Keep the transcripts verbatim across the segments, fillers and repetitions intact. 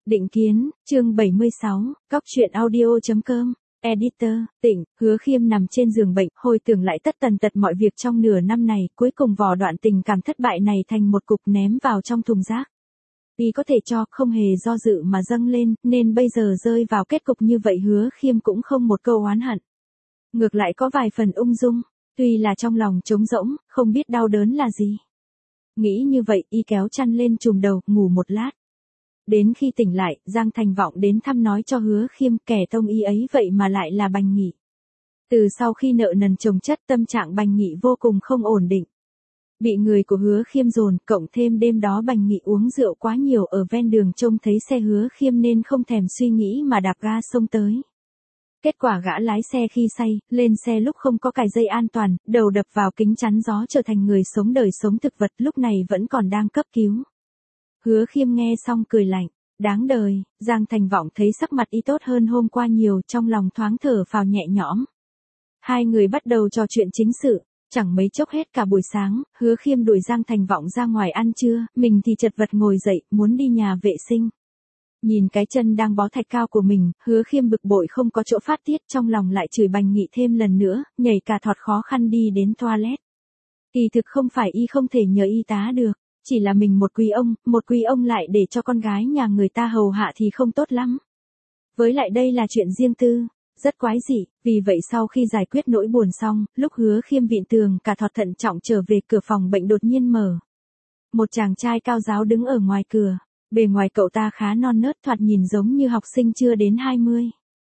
Định kiến, chương bảy mươi sáu, Cóc truyện audio.com, Editor, Tịnh, Hứa Khiêm nằm trên giường bệnh, hồi tưởng lại tất tần tật mọi việc trong nửa năm này, cuối cùng vò đoạn tình cảm thất bại này thành một cục ném vào trong thùng rác. Y có thể cho, không hề do dự mà dâng lên, nên bây giờ rơi vào kết cục như vậy Hứa Khiêm cũng không một câu oán hận. Ngược lại có vài phần ung dung, tuy là trong lòng trống rỗng, không biết đau đớn là gì. Nghĩ như vậy, y kéo chăn lên trùm đầu, ngủ một lát. Đến khi tỉnh lại, Giang Thành Vọng đến thăm nói cho Hứa Khiêm kẻ tông y ấy vậy mà lại là Bành Nghị. Từ sau khi nợ nần chồng chất tâm trạng Bành Nghị vô cùng không ổn định. Bị người của Hứa Khiêm dồn, cộng thêm đêm đó Bành Nghị uống rượu quá nhiều ở ven đường trông thấy xe Hứa Khiêm nên không thèm suy nghĩ mà đạp ga xông tới. Kết quả gã lái xe khi say, lên xe lúc không có cài dây an toàn, đầu đập vào kính chắn gió trở thành người sống đời sống thực vật lúc này vẫn còn đang cấp cứu. Hứa Khiêm nghe xong cười lạnh, đáng đời. Giang Thành Vọng thấy sắc mặt y tốt hơn hôm qua nhiều, trong lòng thoáng thở phào nhẹ nhõm. Hai người bắt đầu trò chuyện chính sự, chẳng mấy chốc hết cả buổi sáng, Hứa Khiêm đuổi Giang Thành Vọng ra ngoài ăn trưa, mình thì chật vật ngồi dậy, muốn đi nhà vệ sinh. Nhìn cái chân đang bó thạch cao của mình, Hứa Khiêm bực bội không có chỗ phát tiết, trong lòng lại chửi Bành Nghị thêm lần nữa, nhảy cả thọt khó khăn đi đến toilet. Kỳ thực không phải y không thể nhờ y tá được, chỉ là mình một quý ông, một quý ông lại để cho con gái nhà người ta hầu hạ thì không tốt lắm. Với lại đây là chuyện riêng tư, rất quái dị, vì vậy sau khi giải quyết nỗi buồn xong, lúc Hứa Khiêm vịn tường cả thọt thận trọng trở về cửa phòng bệnh đột nhiên mở. Một chàng trai cao ráo đứng ở ngoài cửa, bề ngoài cậu ta khá non nớt thoạt nhìn giống như học sinh chưa đến hai mươi.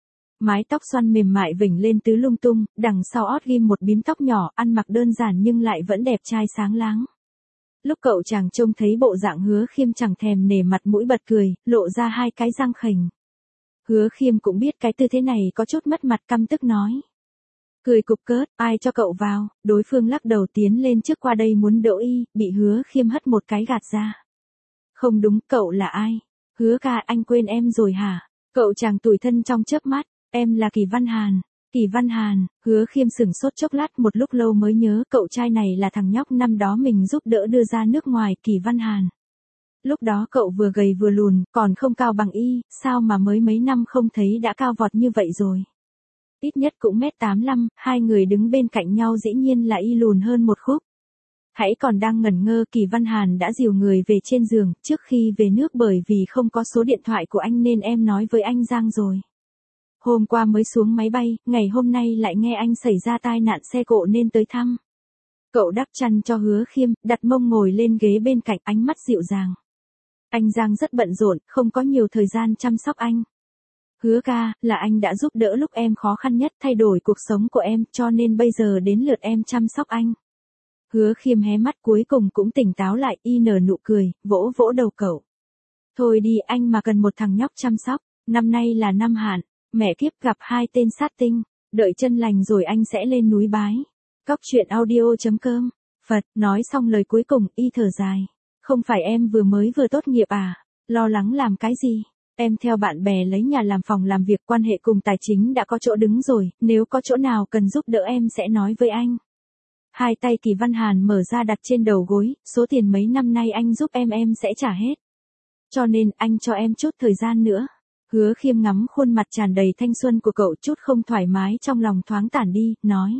Mái tóc xoăn mềm mại vểnh lên tứ lung tung, đằng sau ót ghim một bím tóc nhỏ, ăn mặc đơn giản nhưng lại vẫn đẹp trai sáng láng. Lúc cậu chàng trông thấy bộ dạng Hứa Khiêm chẳng thèm nể mặt mũi bật cười, lộ ra hai cái răng khểnh. Hứa Khiêm cũng biết cái tư thế này có chút mất mặt, căm tức nói. Cười cục cớt, ai cho cậu vào, đối phương lắc đầu tiến lên trước qua đây muốn đỡ y, bị Hứa Khiêm hất một cái gạt ra. Không đúng, cậu là ai? Hứa ca, anh quên em rồi hả? Cậu chàng tủi thân trong chớp mắt, em là Kỳ Văn Hàn. Kỳ Văn Hàn, Hứa Khiêm sửng sốt chốc lát, một lúc lâu mới nhớ cậu trai này là thằng nhóc năm đó mình giúp đỡ đưa ra nước ngoài, Kỳ Văn Hàn. Lúc đó cậu vừa gầy vừa lùn, còn không cao bằng y, sao mà mới mấy năm không thấy đã cao vọt như vậy rồi. Ít nhất cũng mét tám lăm, hai người đứng bên cạnh nhau dĩ nhiên là y lùn hơn một khúc. Hãy còn đang ngẩn ngơ, Kỳ Văn Hàn đã dìu người về trên giường, trước khi về nước bởi vì không có số điện thoại của anh nên em nói với anh Giang rồi. Hôm qua mới xuống máy bay, ngày hôm nay lại nghe anh xảy ra tai nạn xe cộ nên tới thăm. Cậu đắp chăn cho Hứa Khiêm, đặt mông ngồi lên ghế bên cạnh, ánh mắt dịu dàng. Anh Giang rất bận rộn, không có nhiều thời gian chăm sóc anh. Hứa ca, là anh đã giúp đỡ lúc em khó khăn nhất, thay đổi cuộc sống của em, cho nên bây giờ đến lượt em chăm sóc anh. Hứa Khiêm hé mắt cuối cùng cũng tỉnh táo lại, y nở nụ cười, vỗ vỗ đầu cậu. Thôi đi, anh mà cần một thằng nhóc chăm sóc, năm nay là năm hạn, mẹ kiếp gặp hai tên sát tinh, đợi chân lành rồi anh sẽ lên núi bái. Cóc truyện audio.com, Phật, nói xong lời cuối cùng, y thở dài. Không phải em vừa mới vừa tốt nghiệp à, lo lắng làm cái gì, em theo bạn bè lấy nhà làm phòng làm việc, quan hệ cùng tài chính đã có chỗ đứng rồi, nếu có chỗ nào cần giúp đỡ em sẽ nói với anh. Hai tay Kỳ Văn Hàn mở ra đặt trên đầu gối, số tiền mấy năm nay anh giúp em em sẽ trả hết. Cho nên anh cho em chút thời gian nữa. Hứa Khiêm ngắm khuôn mặt tràn đầy thanh xuân của cậu, chút không thoải mái trong lòng thoáng tản đi, nói.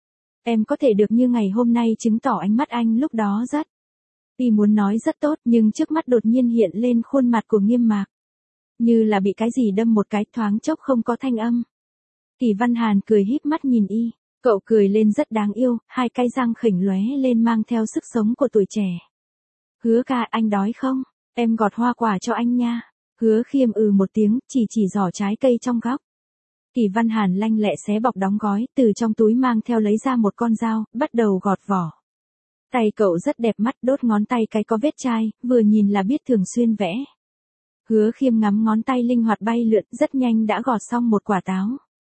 Em có thể được như ngày hôm nay chứng tỏ ánh mắt anh lúc đó rất. Vì muốn nói rất tốt nhưng trước mắt đột nhiên hiện lên khuôn mặt của Nghiêm Mạc. Như là bị cái gì đâm một cái, thoáng chốc không có thanh âm. Kỳ Văn Hàn cười híp mắt nhìn y. Cậu cười lên rất đáng yêu, hai cái răng khểnh lóe lên mang theo sức sống của tuổi trẻ. Hứa ca, anh đói không? Em gọt hoa quả cho anh nha. Hứa Khiêm ừ một tiếng, chỉ chỉ giỏ trái cây trong góc. Kỳ Văn Hàn lanh lẹ xé bọc đóng gói, từ trong túi mang theo lấy ra một con dao, bắt đầu gọt vỏ. Tay cậu rất đẹp mắt, đốt ngón tay cái có vết chai, vừa nhìn là biết thường xuyên vẽ. Hứa Khiêm ngắm ngón tay linh hoạt bay lượn, rất nhanh đã gọt xong một quả táo.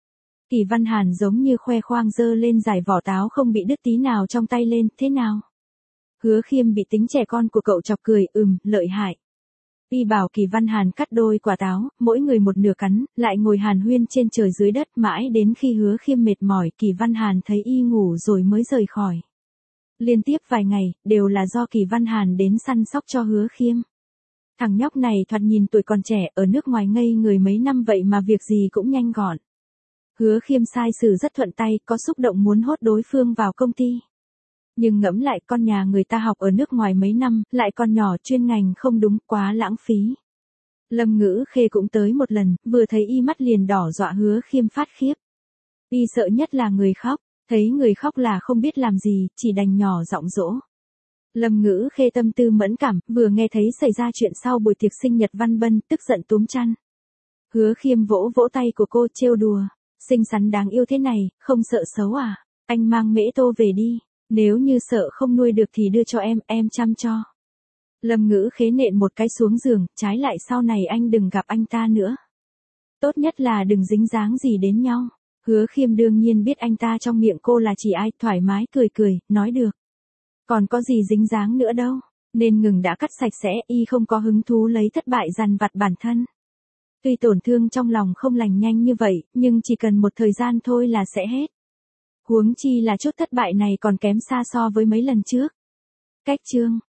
Kỳ Văn Hàn giống như khoe khoang giơ lên giải vỏ táo không bị đứt tí nào trong tay lên, thế nào? Hứa Khiêm bị tính trẻ con của cậu chọc cười, ừm, lợi hại. Y bảo Kỳ Văn Hàn cắt đôi quả táo, mỗi người một nửa cắn, lại ngồi hàn huyên trên trời dưới đất mãi đến khi Hứa Khiêm mệt mỏi, Kỳ Văn Hàn thấy y ngủ rồi mới rời khỏi. Liên tiếp vài ngày, đều là do Kỳ Văn Hàn đến săn sóc cho Hứa Khiêm. Thằng nhóc này thoạt nhìn tuổi còn trẻ, ở nước ngoài ngây người mấy năm vậy mà việc gì cũng nhanh gọn. Hứa Khiêm sai xử rất thuận tay, có xúc động muốn hốt đối phương vào công ty. Nhưng ngẫm lại, con nhà người ta học ở nước ngoài mấy năm, lại còn nhỏ, chuyên ngành không đúng, quá lãng phí. Lâm Ngữ Khê cũng tới một lần, vừa thấy y mắt liền đỏ, dọa Hứa Khiêm phát khiếp. Y sợ nhất là người khóc, thấy người khóc là không biết làm gì, chỉ đành nhỏ giọng dỗ. Lâm Ngữ Khê tâm tư mẫn cảm, vừa nghe thấy xảy ra chuyện sau buổi tiệc sinh nhật Văn Bân, tức giận túm chăn. Hứa Khiêm vỗ vỗ tay của cô, trêu đùa. Xinh xắn đáng yêu thế này, không sợ xấu à? Anh mang Mễ Tô về đi. Nếu như sợ không nuôi được thì đưa cho em, em chăm cho. Lâm Ngữ Khê nện một cái xuống giường, trái lại sau này anh đừng gặp anh ta nữa. Tốt nhất là đừng dính dáng gì đến nhau. Hứa Khiêm đương nhiên biết anh ta trong miệng cô là chỉ ai, thoải mái cười cười, nói được. Còn có gì dính dáng nữa đâu, nên ngừng đã cắt sạch sẽ, y không có hứng thú lấy thất bại dằn vặt bản thân. Tuy tổn thương trong lòng không lành nhanh như vậy, nhưng chỉ cần một thời gian thôi là sẽ hết. Huống chi là chút thất bại này còn kém xa so với mấy lần trước. Cách chương